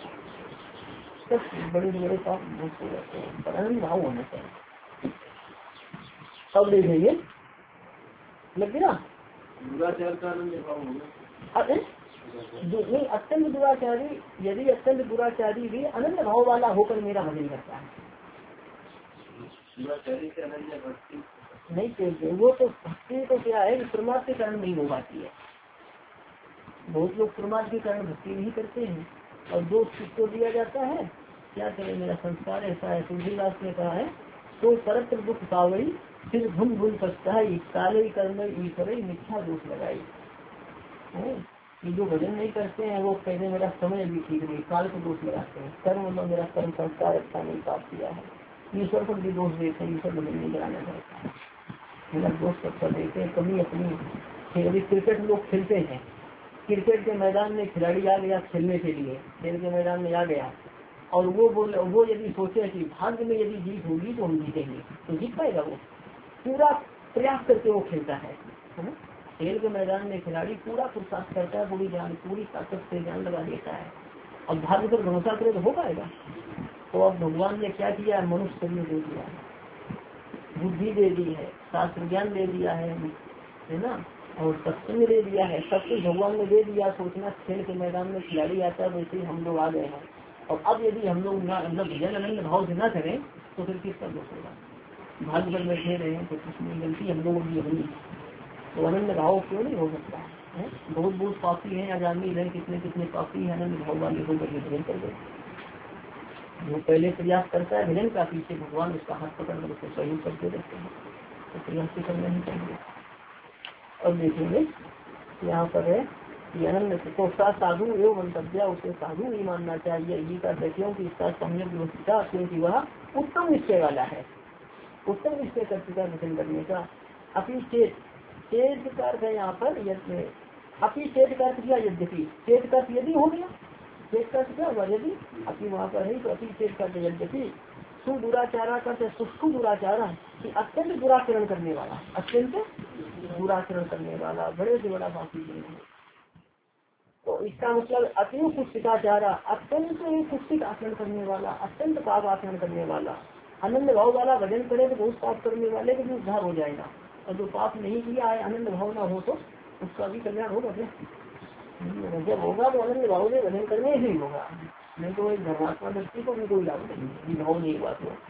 सब बड़े से बड़े पाप मुक्त हो जाते हैं, पर अनंत भाव होना चाहिए। अब देखिए लग गया दुराचार का अनंत भाव होगा। नहीं, अत्यंत दुराचारी, यदि अत्यंत दुराचारी भी अनन्य भाव वाला होकर मेरा भजन करता है, दुराचारी से अनन्य भक्ति नहीं कहते। वो तो भक्ति तो क्या है, प्रमाद के कारण नहीं हो पाती है। बहुत लोग प्रमाद के कारण भक्ति नहीं करते हैं, और जो किसको दिया जाता है, क्या करें, मेरा संस्कार ऐसा है। तुलसीदास ने कहा है, तो सर्वत्र दुख पावई फिर भूल भूल पछताई, काले कर्म ईश्वर मिथ्या दोष लगाई। कि जो भजन नहीं करते हैं वो कहते मेरा समय भी ठीक नहीं, काल को दोष लगाते हैं, कर्म में मेरा कर्म संस्कार अच्छा नहीं पाप किया है, ईश्वर पर भी दोष देते हैं, ईश्वर भजन नहीं कराना चाहता है। मेरा दोस्त सबका देखे कमी अपनी। अभी क्रिकेट लोग खेलते हैं, क्रिकेट के मैदान में खिलाड़ी आ गया खेलने के लिए, खेल के मैदान में आ गया और वो बोल वो यदि सोचे कि भाग्य में यदि जीत होगी तो हम जीतेंगे, तो जीत पाएगा? वो पूरा प्रयास करके वो खेलता है, है ना। खेल के मैदान में खिलाड़ी पूरा पुरुषार्थ करता है, पूरी जान पूरी ताकत से जान लगा देता है और भाग्य पर भरोसा करे तो हो पाएगा? तो अब भगवान ने क्या किया? मनुष्य शरीर दे दिया है, बुद्धि दे दी है, शास्त्र ज्ञान दे दिया है, है ना, और सत्संग दे दिया है, सब कुछ भगवान ने दे दिया। सोचना खेल के मैदान में खिलाड़ी आता है वैसे ही हम लोग आ गए हैं, और अब यदि हम लोग मतलब भजन आनंद भाव से न करें तो फिर किसका दोष होगा? भाग्य पर बैठे रहे हैं तो किसमें गलती हम लोगों की होनी, तो आनंद भाव क्यों नहीं हो सकता है? बहुत बहुत पापी है, अजानी है, कितने कितने पापी है आनंद भाव वाले होकर के भजन कर गए। वो पहले प्रयास करता है भजन का, पीछे भगवान उसका हाथ पकड़ कर उसको सहयोग करते रहते हैं, तो प्रयास तो करना ही चाहिए। अब देखेंगे यहाँ पर है कि अनंत तो साधु एवं मंतव्य, उसे साधु नहीं मानना चाहिए। ये का क्योंकि इसका सम्यक व्यवस्था, क्योंकि वह उत्तम निश्चय वाला है, उत्तम निश्चय कर चुका भजन करने का। अपनी चेत चेत का अर्थ है यहाँ पर अपनी चेत का अर्थ किया, यद्यपि चेत का यदि हो गया, चेत का क्या हुआ? यदि अपनी वहाँ पर है तो अपनी चेत का यद्यपि सुदुराचारा का सुष्कु दुराचारा कि अत्यंत दुराचरण करने वाला, अत्यंत दुराचरण करने वाला बड़े से बड़ा पापी है। तो इसका मतलब अति कुत्सिकाचारा, अत्यंत कुत्सित आचरण करने वाला, अत्यंत पाप आचरण करने वाला। आनंद भाव वाला भजन करे तो बहुत पाप करने वाले का भी उद्धार हो जाएगा, और जो पाप नहीं किया है आनंद भाव ना हो तो उसका भी कल्याण होगा क्या? जब होगा तो आनंद भाव से भजन करने ही होगा, नहीं तो एक धर्मात्मा व्यक्ति को भी कोई लाभ नहीं, भाव नहीं हुआ तो।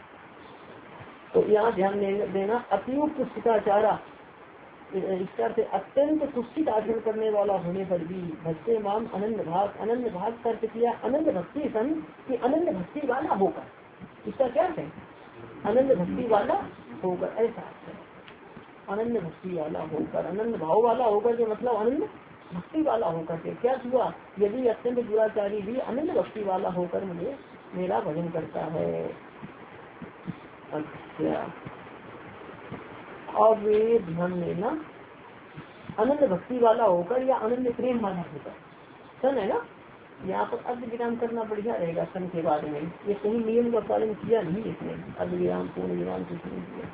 तो यहाँ ध्यान देना अतियुक्त कुत्सिकाचारा, इसका अर्थ अत्यंत कुत्सित आचरण करने वाला होने पर भी भक्ति माम अनंत भाग, अनंत भाग कर किया अनंत भक्ति सन कि अनंत भक्ति वाला होकर, इसका क्या है? अनंत भक्ति वाला होकर, ऐसा है अनंत भक्ति वाला होकर, अनंत भाव वाला होकर के मतलब अनंत भक्ति वाला होकर के क्या हुआ? यदि अत्यंत दुराचारी भी अनंत भक्ति वाला होकर मुझे मेरा भजन करता है। अच्छा, अब ध्यान देना अनंत भक्ति वाला होकर या अनंत प्रेम वाला होकर, सन है ना, यहाँ पर अर्ध विराम करना बढ़िया रहेगा सन के बाद में। ये कहीं नियम का पालन किया नहीं इसने, अर्ध विराम पूर्ण विराम कुछ नहीं किया।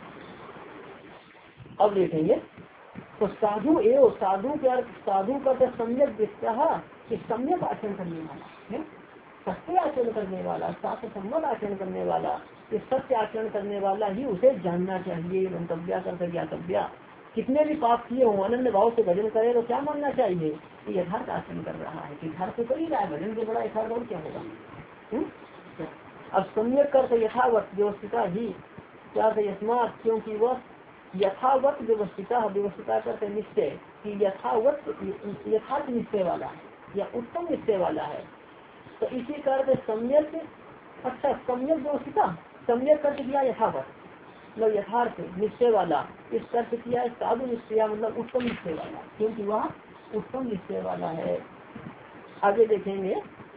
अब देखेंगे तो साधु एवं साधु क्या, साधु का तो सम्यक दिखता कि सम्यक आचरण करने वाला है, सत्य आचरण करने वाला, शास्त्र सम्मत आचरण करने वाला, ये सत्य आचरण करने वाला ही उसे जानना चाहिए। मंतव्य कर ज्ञातव्या, कितने भी पाप किए हो आनंद भाव से भजन करे तो क्या मानना चाहिए कि यथार्थ आचरण कर रहा है, यथार्थ से कर ही रहा है, भजन से बड़ा यथार्थ और क्या होगा। हुँ? अब सम्यक कर यथावत व्यवस्थिता ही क्या यस्मात, क्योंकि वह यथावत व्यवस्थिता, व्यवस्थिता करते निश्चय कि यथावत यथार्थ निश्चय वाला है या उत्तम निश्चय वाला है। तो इसी कारण सम्यक, अच्छा सम्यक व्यवस्थिता, सम्यक कर्त किया यथावत मतलब यथार्थ निश्चय वाला, इस कर्त किया साधु निश्चय मतलब उत्तम निश्चय वाला, क्योंकि वह उत्तम निश्चय वाला है। आगे देखेंगे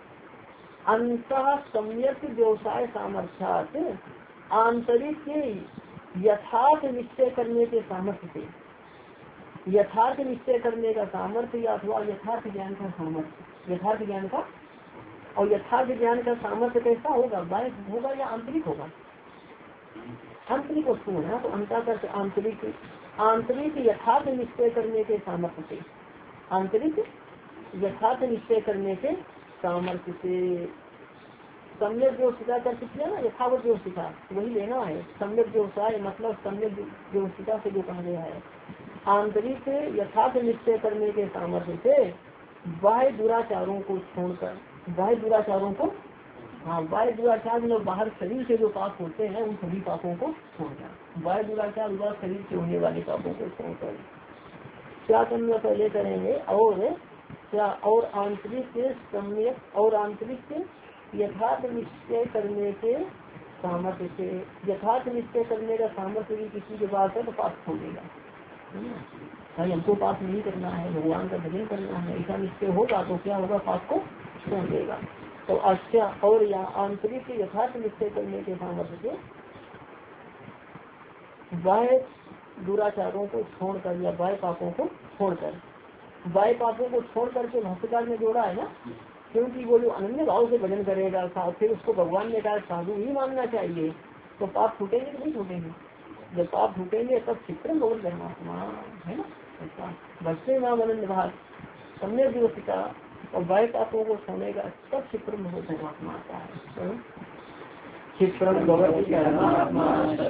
अंत सम्यक व्यवसाय सामर्थ्यात, आंतरिक यथार्थ निश्चय करने के सामर्थ्य से, यथार्थ निश्चय करने का सामर्थ्य या अथवा यथार्थ ज्ञान का सामर्थ्य, यथार्थ ज्ञान का, और यथार्थ ज्ञान का सामर्थ्य कैसा होगा? बाह्य होगा या आंतरिक होगा? आंतरिक वस्तु है ना, तो अंतः आंतरिक, आंतरिक यथार्थ निश्चय करने के सामर्थ्य से, आंतरिक यथार्थ निश्चय करने के सामर्थ्य से। सम्यक व्यवस्थिता कर किया ना, यथावत व्यवस्थिता वही लेना है। सम्यक व्यवसाय मतलब सम्यक व्यवस्थिता से जो कहा गया है, आंतरिक यथार्थ निश्चय करने के सामर्थ्य से बाह्य दुराचारों को छोड़कर, बाह्य दुराचारों को, हाँ बाह्य दुराचार मतलब बाहर शरीर से जो पाप होते हैं उन सभी पापों को छोड़कर, बाह्य दुराचार बाहर शरीर से होने वाले पापों को छोड़कर क्या करना पहले करेंगे, और क्या और आंतरिक सम्यक और आंतरिक यथार्थ निश्चय करने के सामर्थ्य से, यथार्थ निश्चय करने का सामर्थ्य भी किसी के पास है तो पाप छोड़ेगा। भाई हमको पाप नहीं करना है, भगवान का भजन करना है, ऐसा निश्चय होगा तो क्या होगा? पाप को छोड़ देगा। तो अच्छा, और या आंतरिक यथार्थ निश्चय करने के सामर्थ्य से बाह्य दुराचारों को छोड़कर या बाय पापों को छोड़कर, बाय पापों को छोड़ करके भाष्यकार में जोड़ा है ना, क्योंकि वो जो अनन्य भाव से भजन करेगा फिर उसको भगवान ने कहा साधु ही मानना चाहिए, तो पाप छूटेंगे कि नहीं छूटेंगे? जब पाप छूटेंगे तब चित्रम बहुत धर्मात्मा है ना, ऐसा भक्ति नाम अनन्य भाव सम्य दिवसिका, और बाय पापों को छोड़ेगा तब चित्रम बहुत धर्मात्मा आता है। क्षिप्रम भवति धर्मात्मा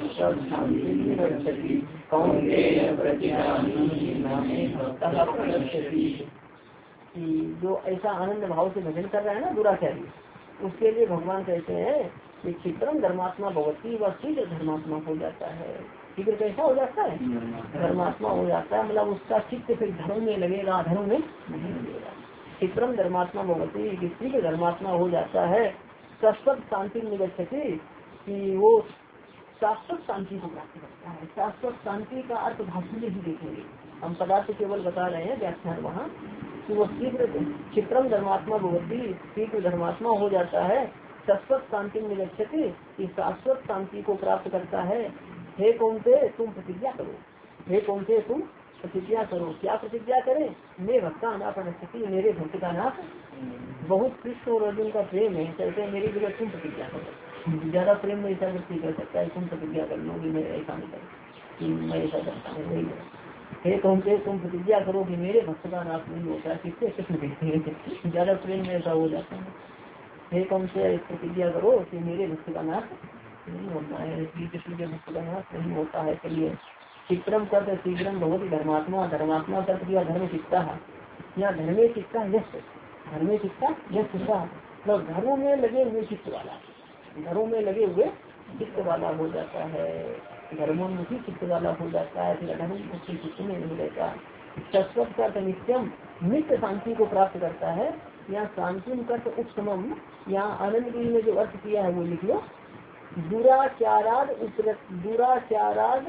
जो ऐसा आनंद भाव से भजन कर रहा है ना दुराचारी, उसके लिए भगवान कहते हैं कि क्षिप्रम धर्मात्मा भवती व शीघ्र धर्मात्मा हो जाता है। शीघ्र कैसा हो जाता है? धर्मात्मा हो जाता है, मतलब उसका चित्त फिर धर्म में लगेगा, धर्म में नहीं लगेगा। क्षिप्रम धर्मात्मा भवती, शीघ्र धर्मात्मा हो जाता है। शाश्वत शांति निगच्छति, कि वो शाश्वत शांति को प्राप्त करता है। शाश्वत शांति का अर्थ भाष्य में ही देखेंगे, हम पदार्थ केवल बता रहे हैं व्याख्यान वहाँ, कि वो शीघ्र क्षिप्रम धर्मात्मा भवती, शीघ्र धर्मात्मा हो जाता है। शाश्वत शांति निगच्छति, कि शाश्वत शांति को प्राप्त करता है। हे कौन से तुम प्रतिज्ञा करो, हे कौन से तुम प्रतिज्ञा करो। क्या प्रतिज्ञा करें? मैं भक्ता अनापनस्थिति, मेरे भक्त का नाश। बहुत कृष्ण और अर्जुन का प्रेम है, कहते हैं मेरी जगह तुम प्रतिज्ञा करो। ज्यादा प्रेम में ऐसा व्यक्ति कर सकता है, तुम प्रतिज्ञा कर लो कि मैं ऐसा नहीं कर, मैं ऐसा करता हूँ। हे कौन से तुम प्रतिज्ञा करो कि मेरे भक्त का नाश नहीं होता है। किससे? कृष्ण कहते हैं, ज्यादा प्रेम में ऐसा हो जाता है। हे कौन से प्रतिज्ञा करो कि मेरे भक्त का नाश नहीं होता है, श्री कृष्ण के भक्त का नाश नहीं होता है। चलिए, शीघ्रम कर शीघ्रम बहुत धर्मात्मा, धर्मात्मा कर दिया धर्म चित्ता है, यहाँ धर्मे चित्ता यश, धर्मे चित्ता यश मतलब धर्म में लगे हुए चित्त वाला, घरों में लगे हुए चित्त वाला हो जाता है, धर्मोन्मुखी चित्त वाला हो जाता है, फिर धर्ममुखी चित्त में नहीं रहता। शाश्वत का नित्यम नित्य शांति को प्राप्त करता है। यहाँ शांति कर उत्तमम, यहाँ आनंद गिरी में जो अर्थ किया है वो लिख लो। दुराचाराद उपर दुराचाराद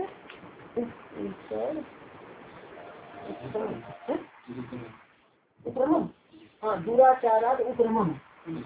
उपरमम, हाँ दुराचाराद उपरमम,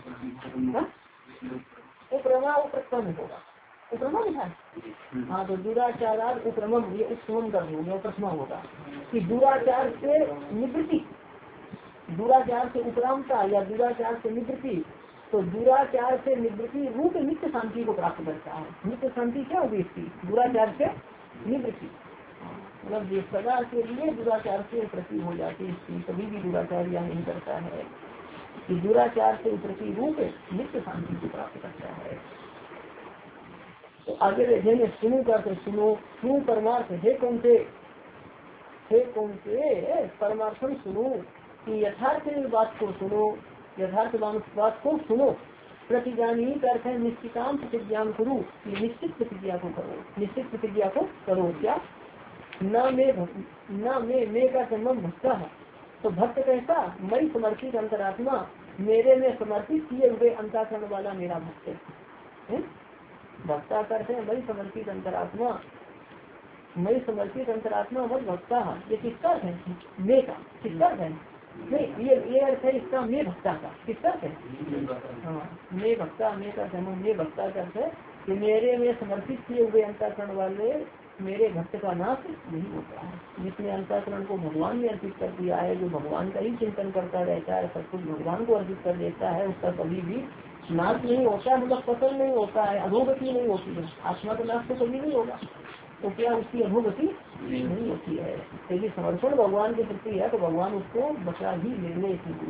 उपरमा उपक्रम होगा, उपरमा लिखा है। हाँ तो दुराचाराद उपरमम, ये उपक्रम कर दूंगा, उपरमा होगा कि दुराचार से निवृत्ति, दुराचार से उपरामता या दुराचार से निवृत्ति। तो दुराचार से निवृत्ति रूप नित्य शांति को प्राप्त करता है। नित्य शांति क्या होगी इसकी? दुराचार से निवृत्ति, मतलब जिस सदा के लिए दुराचार से प्रति हो जाती है इसकी, कभी भी दुराचार या नहीं करता है, कि दुराचार से प्रति रूप नित्य शांति को प्राप्त करता है। तो आगे देखेंगे, सुनो करते सुनो, सुनो परमार्थ, हे कौन से हे कौन से परमार्थम सुनो, कि यथार्थ बात को सुनो, यथार्थ बात को सुनो। प्रतिज्ञानी का अर्थ है निश्चिताम प्रतिज्ञा करो, निश्चित प्रतिज्ञा को करो, निश्चित प्रतिज्ञा को करो। क्या? न में न में मे का संबंध भक्त है, तो भक्त कैसा? मई समर्पित अंतरात्मा, मेरे में समर्पित किए हुए अंतःकरण वाला मेरा भक्त है। भक्ता करते हैं मई समर्पित अंतरात्मा, मई समर्पित अंतरात्मा मत भक्ता, ये किसका है? मे का किसका है? नहीं, ये ये अर्थ है इसका, मैं भक्ता का किसका है? हाँ, मैं भक्ता, मैं का संबंध मैं भक्ता करते है कि मेरे में समर्पित किए हुए अंतःकरण वाले मेरे भक्त का नाश नहीं होता है। जिसने अंतःकरण को भगवान ने अर्पित कर दिया है, जो भगवान का ही चिंतन करता रहता है, सब कुछ भगवान को अर्पित कर देता है, उसका कभी भी नाश नहीं होता है, मतलब पतन नहीं होता है, अधोगति नहीं होती है। आत्मा का नाश तो कभी नहीं होगा, तो क्या उसकी अधोगति नहीं होती है। यदि समर्पण भगवान के प्रति है तो भगवान उसको बचा ही लेने की।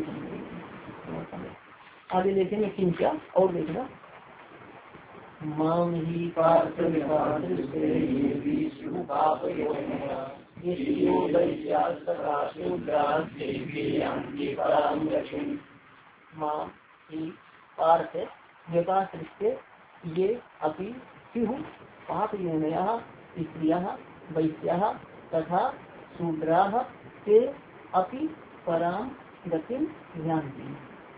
आगे देखेंगे क्यों क्या और देखना। माम ही पार्थ माम ही पार्थ विकास ये अपि पाप योनया स्त्रियः वैश्याः तथा शूद्राः ते अपि पराम गतिम जानती।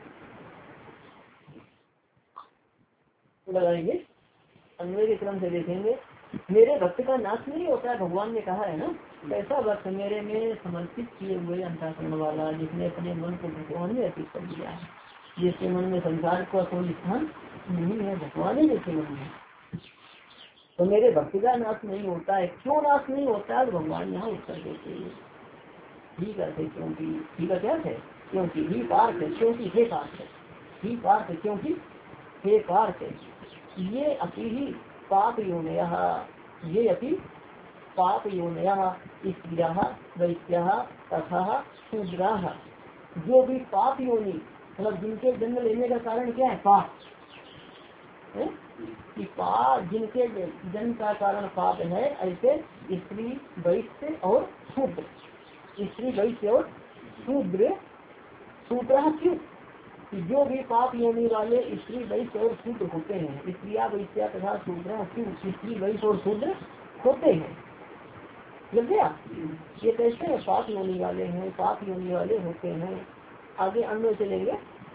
लगाएंगे अन्वय के क्रम से देखेंगे। मेरे भक्त का नाश नहीं होता है, भगवान ने कहा है ना, कैसा भक्त? मेरे में समर्पित किए हुए अंतःकरण वाला, जिसने अपने मन को भगवान में अर्पित कर दिया है, जिसके मन में संसार का कोई स्थान नहीं है, भगवान ही जिसके मन में। तो मेरे भक्ति का नाश नहीं होता है। क्यों नाश नहीं होता है? तो भगवान यहाँ उत्तर देते हैं, ठीक है, क्योंकि ठीक है क्या है, क्योंकि ही पार्थ है, क्योंकि हे पार्थ है, ही पार्थ है, क्योंकि हे पार्थ है, ये अति ही पाप योनय, ये अति पाप योनय स्त्रियः वैश्यः तथा शूद्राः, जो भी पाप योनि, मतलब जिनके जन्म लेने का कारण क्या है? पाप है कि पाप, जिनके जन्म का कारण पाप है, ऐसे स्त्री वैश्य और शूद्र, स्त्री वैश्य और शूद्र, शूद्र क्यों? जो भी पाप योनि वाले स्त्री वैश्य और शूद्र होते हैं, स्त्रिया वैश्या तथा शूद्र क्यों स्त्री वैश्य और शूद्र होते हैं। लग गया? ये कैसे है? पाप योनि वाले हैं, पाप योनि वाले होते हैं। आगे अन्य चलेंगे।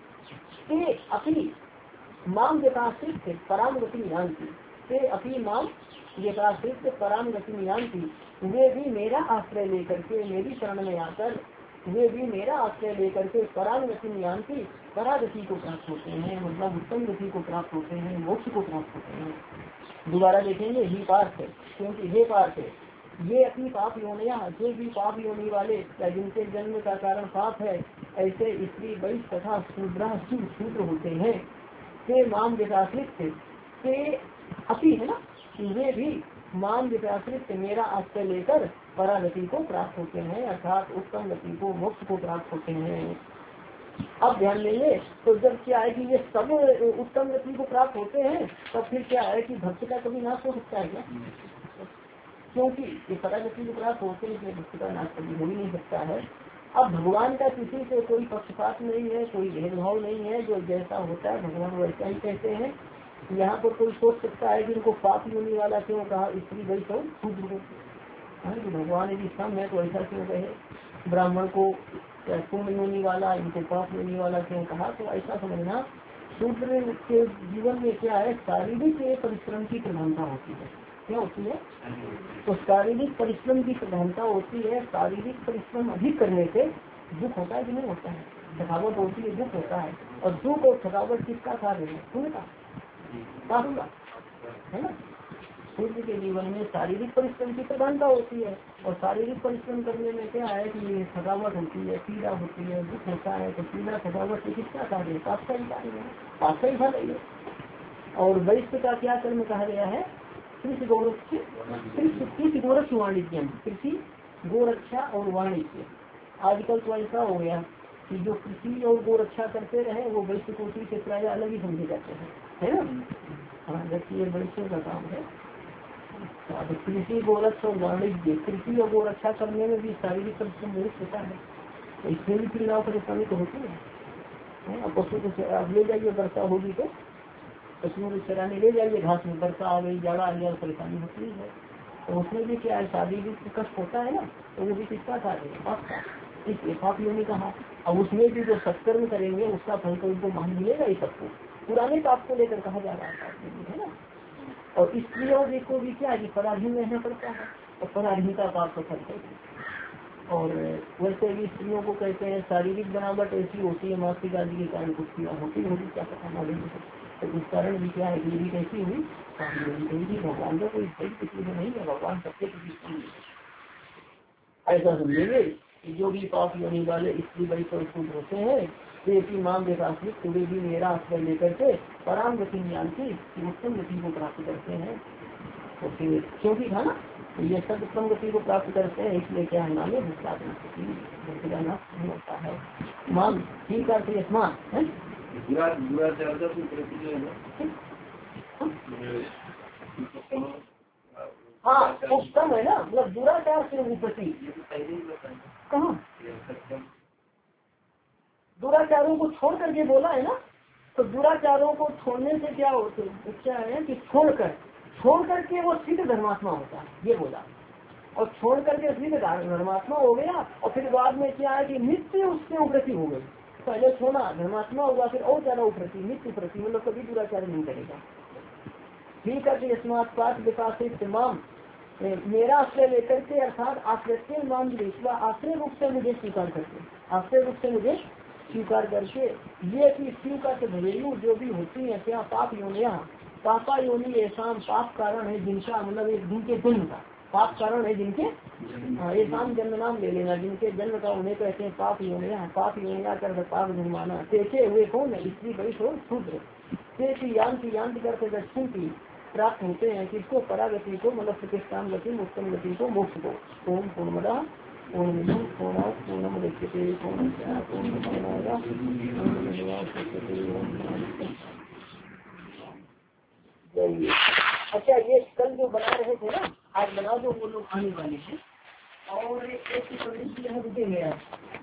ते अपनी माम व्यपाश्रित पराम गति जानती, ते अपनी माम व्यपाश्रित पराम गति जानती, वे भी मेरा आश्रय लेकर के, मेरी शरण में आकर वे भी मेरा आश्रय लेकर के पराम गति जानती, परागति को प्राप्त होते हैं, मतलब उत्तम गति को प्राप्त होते हैं, मोक्ष को प्राप्त होते हैं। दोबारा देखेंगे, ही पार्थ है, क्योंकि हे पार्थ है, ये अपनी पाप योनिया, जो भी पाप योनि वाले या जिनके जन्म का कारण पाप है, ऐसे स्त्री वैश्य तथा शूद्र शूद्र होते हैं। ते माम विकासित ते अपी है ना, वे भी माम विकासित मेरा आश्रय लेकर परागति को प्राप्त होते हैं, अर्थात उत्तम गति को, मोक्ष को प्राप्त होते हैं। अब ध्यान देंगे तो जब क्या है कि ये सब उत्तम गति को प्राप्त होते हैं, तब फिर क्या है कि भक्त का कभी नाश हो सकता है क्या? क्योंकि ये परागति को प्राप्त होते हैं, इसलिए भक्त का नाश कभी हो ही नहीं सकता है। अब भगवान का किसी से कोई पक्षपात नहीं है, कोई भेदभाव नहीं है, जो जैसा होता है भगवान वैसा ही कहते हैं। यहाँ पर कोई सोच सकता है कि इनको पाप योनि वाला क्यों कहा, स्त्री वैश्य और शूद्र को, भगवान यदि सम है तो ऐसा क्यों कहे, ब्राह्मण को पुण्य योनि वाला, इनको पाप योनि वाला क्यों कहा? तो ऐसा समझना, शूद्र के जीवन में क्या है, शारीरिक परिश्रम की प्रधानता होती है। क्या होती है? तो शारीरिक परिश्रम की प्रधानता होती है। शारीरिक परिश्रम अधिक करने से दुख होता है कि नहीं होता है? थकावट होती है, दुख होता है। और दुख और थकावट किसका कार्य है? पुण्य का, है ना। सूर्य के जीवन में शारीरिक परिश्रम की प्रधानता होती है, और शारीरिक परिश्रम करने में क्या है कि थकावट होती है, पीड़ा होती है, दुख होता है। तो पीड़ा थकावट किसका कार्य है? पाप का ही कार्य है, पाप का ही फल है। और वैश्य का क्या कर्म कहा गया है? कृषि गौरक्ष, कृषि गोरक्ष वाणिज्य, कृषि गोरक्षा और वाणिज्य। आजकल तो ऐसा हो गया कि जो कृषि और गोरक्षा करते रहे वो वैश्य कोटि से प्राय अलग ही समझे जाते हैं, है ना। हाँ, जबकि ये वैश्य का काम है। तो कृषि गोरक्ष और वाणिज्य, कृषि और गोरक्षा करने में भी शारीरिक परिश्रम बहुत होता है, तो इसमें भी पीड़ा परेशानी तो होती है। अब पशु को आप ले जाइए, वर्षा होगी तो पशुओं को चराने ले जाइए घास में, वर्षा आ गई, जाड़ा आ गया, परेशानी होती है। तो उसमें भी क्या है, शारीरिक कष्ट होता है ना, तो वो भी किसका कार्य है? पाप का, इसलिए पाप योनि कहा। अब उसमें भी जो सत्कर्म करेंगे उसका फल तो उनको मान मिलेगा ही सबको। पुराने पाप को लेकर कहा जा रहा है ना। और स्त्रियों को भी क्या है कि पराधीन रहना पड़ता है, और पराधीन का पाप तो फल है। और वैसे भी स्त्रियों को कहते हैं शारीरिक बनावट ऐसी होती है, मासिक आदि के कारण कुछ क्रिया होती होगी, क्या पता मालूम है। तो इस कारण भी क्या है कि भी कैसी हुई, भगवान का कोई सही किसी में नहीं है, भगवान सबसे किसी ऐसा समझेंगे। जो भी पाप योनि वाले स्त्री बड़ी परिशुद्ध होते हैं, वे भी माम विकासित, वे भी मेरा आश्रय लेकर के पराम गति ज्ञानती, उत्तम गति को प्राप्त करते हैं। तो फिर क्योंकि था ना, ये सब उत्तम गति को प्राप्त करते हैं, इसलिए क्या है नामे भक्ति का नाश नहीं होता है। माम ठीक है, स्मान है हाँ, उत्तम है ना, मतलब दुराचार से उपति। कहाँ दुराचारों को छोड़ करके बोला है ना, तो दुराचारों को छोड़ने से क्या होता है, क्या है कि छोड़कर छोड़ करके वो सिद्ध धर्मात्मा होता है, ये बोला। और छोड़ करके सिद्ध धर्मात्मा हो गया, और फिर बाद में क्या है कि नित्य उससे उन्नति हो गई। पहले छोड़ा धर्मात्मा होगा, फिर और ज्यादा उन्नति, नित्य प्रति, मतलब कभी दुराचार नहीं करेगा। ठीक है, स्मार्ट पाठ विकासित तमाम मेरा आश्रय लेकर के, अर्थात आश्रय मान विश्वा, आश्रय रूप से मुझे स्वीकार करके, आश्रय रूप से मुझे स्वीकार करके, ये कि स्वीकार से घरेलू जो भी होती है क्या पाप योनिया, पापा योनि ऐसा पाप कारण है जिनका मतलब एक जिनके जन्म का पाप कारण है जिनके ये शाम जन्म नाम ले लेना जिनके जन्म का उन्हें कहते हैं पाप योनिया पाप योनिया कर पाप जन्माना देखे हुए कौन है स्त्री बड़ी हो शूद्र यांति यांति करके दक्षिण की प्राप्त होते हैं किसको परागति को मतलब प्रतिष्ठान गति उत्तम गति को मोक्ष को ओम पूर्णमदा पूर्ण पूर्ण पूर्णम दक्षते पूर्ण अच्छा ये कल जो बना रहे थे ना आज बना दो वो लोग आने वाले हैं और एक रुकेंगे आप